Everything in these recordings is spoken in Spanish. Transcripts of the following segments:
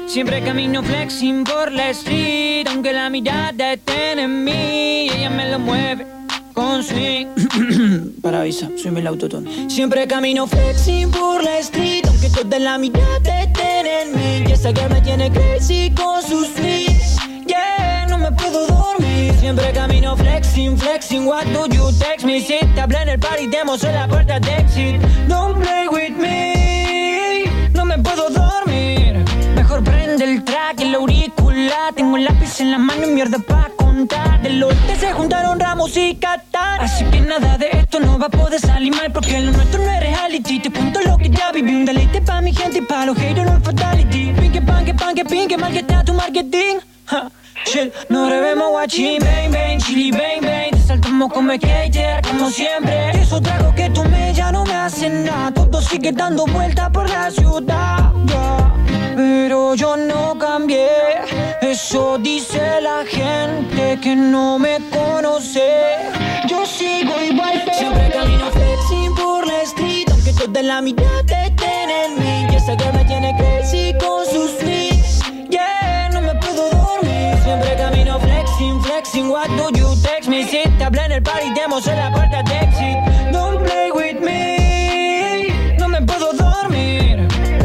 Siempre camino flexing por la street, aunque la mirada esté en mí. Ella me lo mueve con swing. Para avisa, soy el autotune. Siempre camino flexing por la street, aunque toda la mirada esté en mí. Y esa que me tiene crazy con sus swings. Yeah, no me puedo dormir. Siempre camino flexing, flexing. What do you text me? Si te hablé en el party, te mostré la puerta de exit. Don't play with me. No me puedo dormir. Mejor prende el track, el auricular. Tengo el lápiz en la mano y mierda pa' contar. Del norte se juntaron Ramos y Qatar. Así que nada de esto no va a poder salir mal, porque lo nuestro no es reality. Te cuento lo que ya viví, un deleite pa' mi gente y pa' los haters, no es fatality. Pinque, panque, panque, pinque, mal que está tu marketing. Ha, shit, no revemos guachín. Bang, bang, chili, bang, bang. Te saltamos como skater, como siempre. Esos tragos que tomé ya no me hacen nada. Todo sigue dando vueltas por la ciudad, yeah. Pero yo no cambié. Eso dice la gente que no me conoce. Yo sigo igual, pero siempre camino flexing por la street, aunque toda la mirada estén en mí. Y esa que me tiene crazy con sus swings. Yeah, no me puedo dormir. Siempre camino flexing, flexing. What do you text me? Si te hablé en el party, te mostré la puerta de exit. Don't play with me. No me puedo dormir.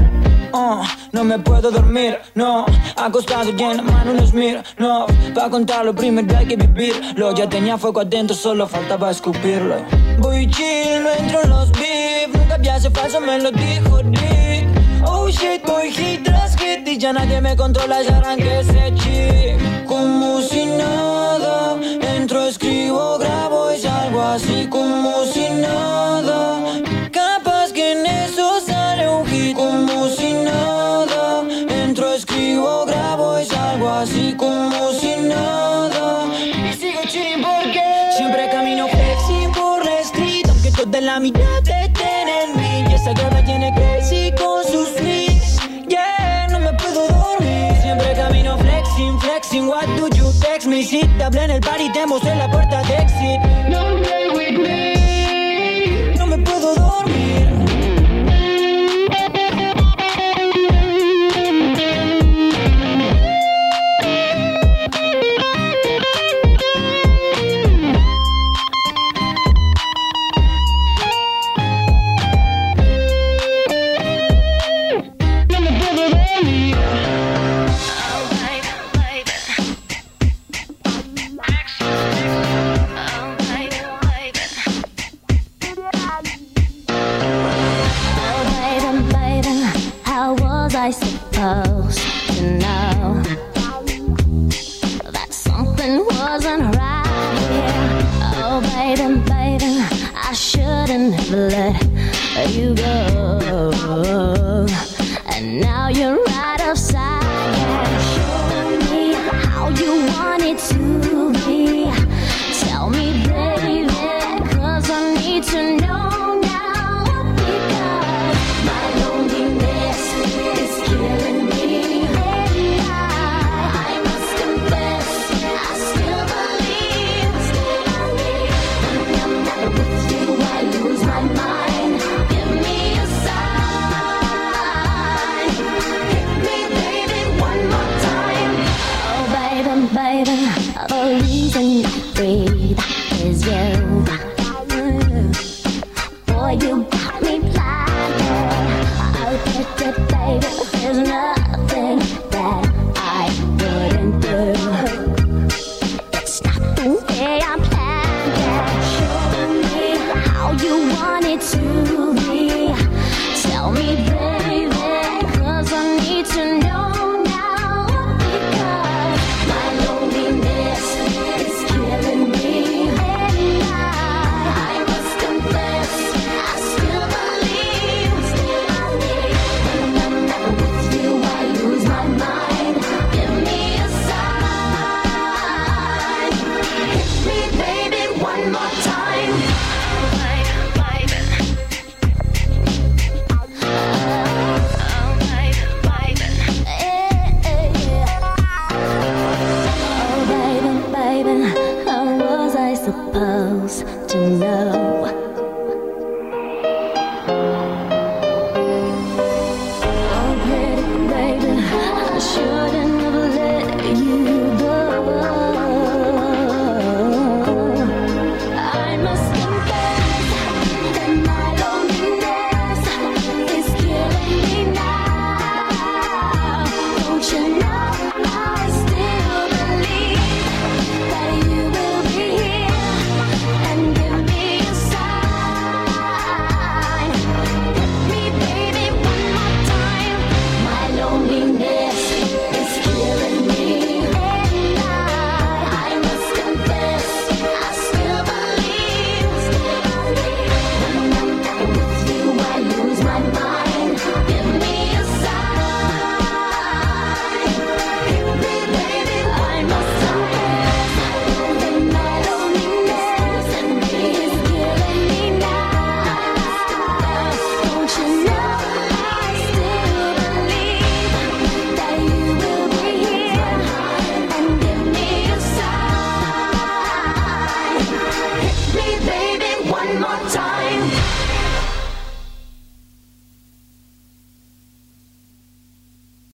No me puedo dormir, no. Acostado y en la mano los miro, no. Pa' contar lo primero hay que vivirlo. Ya tenía fuego adentro, solo faltaba escupirlo. Voy chill, no entro en los beef. Nunca había ese falso, me lo dijo Rick. Oh shit, voy hit tras hit y ya nadie me controla, ya arranqué ese chip. Como si nada, entro, escribo, grabo y salgo así como si nada. Capaz que en eso sale un hit. Como si nada, entro, escribo, grabo y salgo así como si nada. Y sigo chilling porque siempre camino flexing por la street, aunque toda la mirada estén en mí. Y esa que me tiene crazy con sus swings. Yeah, no me puedo dormir. Siempre camino flexing, flexing. What do you text me? Si te hablé en el party, te mostré la puerta de exit. Don't play with me. No me puedo dormir. I supposed to know that something wasn't right here. Oh, baby, baby, I shouldn't have let you go. And now you're